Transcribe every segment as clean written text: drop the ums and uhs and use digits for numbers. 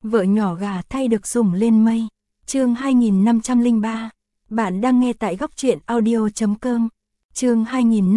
Vợ nhỏ gà thay được sủng lên mây. Chương 2503. Bạn đang nghe tại góc truyện audio.com. Chương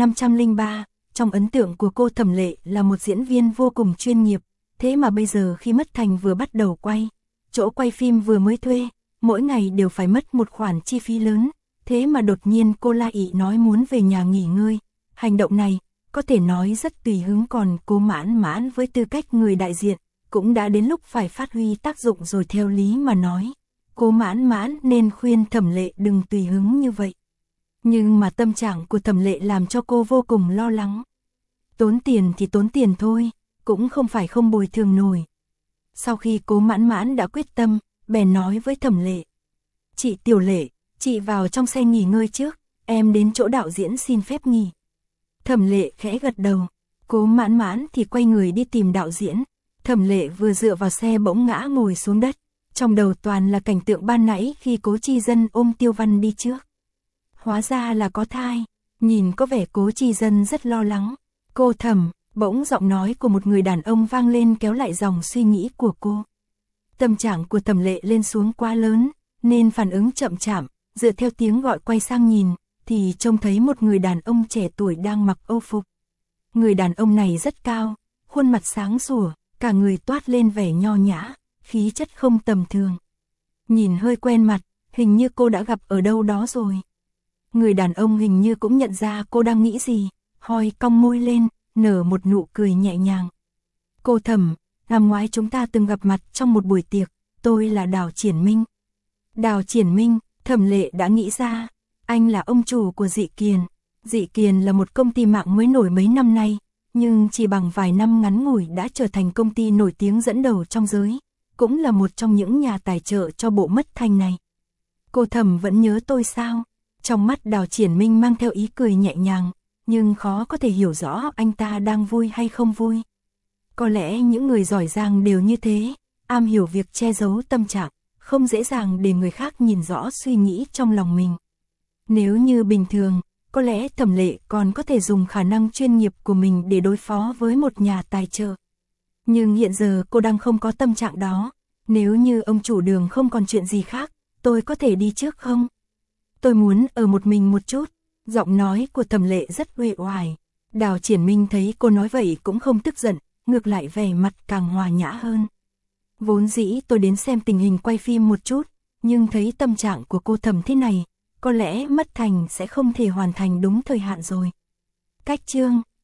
2503. Trong ấn tượng của cô, Thẩm Lệ là một diễn viên vô cùng chuyên nghiệp, thế mà bây giờ khi Mất Thành vừa bắt đầu quay, chỗ quay phim vừa mới thuê, mỗi ngày đều phải mất một khoản chi phí lớn, thế mà đột nhiên cô la ị nói muốn về nhà nghỉ ngơi. Hành động này, có thể nói rất tùy hứng, còn cô Mãn Mãn với tư cách người đại diện, cũng đã đến lúc phải phát huy tác dụng rồi. Theo lý mà nói, cô Mãn Mãn nên khuyên Thẩm Lệ đừng tùy hứng như vậy. Nhưng mà tâm trạng của Thẩm Lệ làm cho cô vô cùng lo lắng. Tốn tiền thì tốn tiền thôi, cũng không phải không bồi thường nổi. Sau khi cô Mãn Mãn đã quyết tâm, bèn nói với Thẩm Lệ: "Chị Tiểu Lệ, chị vào trong xe nghỉ ngơi trước, em đến chỗ đạo diễn xin phép nghỉ." Thẩm Lệ khẽ gật đầu, cô Mãn Mãn thì quay người đi tìm đạo diễn. Thẩm Lệ vừa dựa vào xe bỗng ngã ngồi xuống đất, trong đầu toàn là cảnh tượng ban nãy khi Cố Chi Dân ôm Tiêu Văn đi trước. Hóa ra là có thai, nhìn có vẻ Cố Chi Dân rất lo lắng. "Cô Thẩm", bỗng giọng nói của một người đàn ông vang lên kéo lại dòng suy nghĩ của cô. Tâm trạng của Thẩm Lệ lên xuống quá lớn, nên phản ứng chậm chạp, dựa theo tiếng gọi quay sang nhìn, thì trông thấy một người đàn ông trẻ tuổi đang mặc âu phục. Người đàn ông này rất cao, khuôn mặt sáng sủa, cả người toát lên vẻ nho nhã, khí chất không tầm thường. Nhìn hơi quen mặt, hình như cô đã gặp ở đâu đó rồi. Người đàn ông hình như cũng nhận ra cô đang nghĩ gì, hoi cong môi lên, nở một nụ cười nhẹ nhàng. "Cô Thẩm, năm ngoái chúng ta từng gặp mặt trong một buổi tiệc, tôi là Đào Triển Minh." Đào Triển Minh, Thẩm Lệ đã nghĩ ra, anh là ông chủ của Dị Kiền. Dị Kiền là một công ty mạng mới nổi mấy năm nay, nhưng chỉ bằng vài năm ngắn ngủi đã trở thành công ty nổi tiếng dẫn đầu trong giới, cũng là một trong những nhà tài trợ cho bộ Mất Thành này. "Cô Thẩm vẫn nhớ tôi sao?" Trong mắt Đào Triển Minh mang theo ý cười nhẹ nhàng, nhưng khó có thể hiểu rõ anh ta đang vui hay không vui. Có lẽ những người giỏi giang đều như thế, am hiểu việc che giấu tâm trạng, không dễ dàng để người khác nhìn rõ suy nghĩ trong lòng mình. Nếu như bình thường, có lẽ Thẩm Lệ còn có thể dùng khả năng chuyên nghiệp của mình để đối phó với một nhà tài trợ. Nhưng hiện giờ cô đang không có tâm trạng đó. "Nếu như ông chủ Đường không còn chuyện gì khác, tôi có thể đi trước không? Tôi muốn ở một mình một chút." Giọng nói của Thẩm Lệ rất uể oải. Đào Triển Minh thấy cô nói vậy cũng không tức giận, ngược lại vẻ mặt càng hòa nhã hơn. "Vốn dĩ tôi đến xem tình hình quay phim một chút, nhưng thấy tâm trạng của cô Thẩm thế này, có lẽ Mất Thành sẽ không thể hoàn thành đúng thời hạn rồi." Cách chương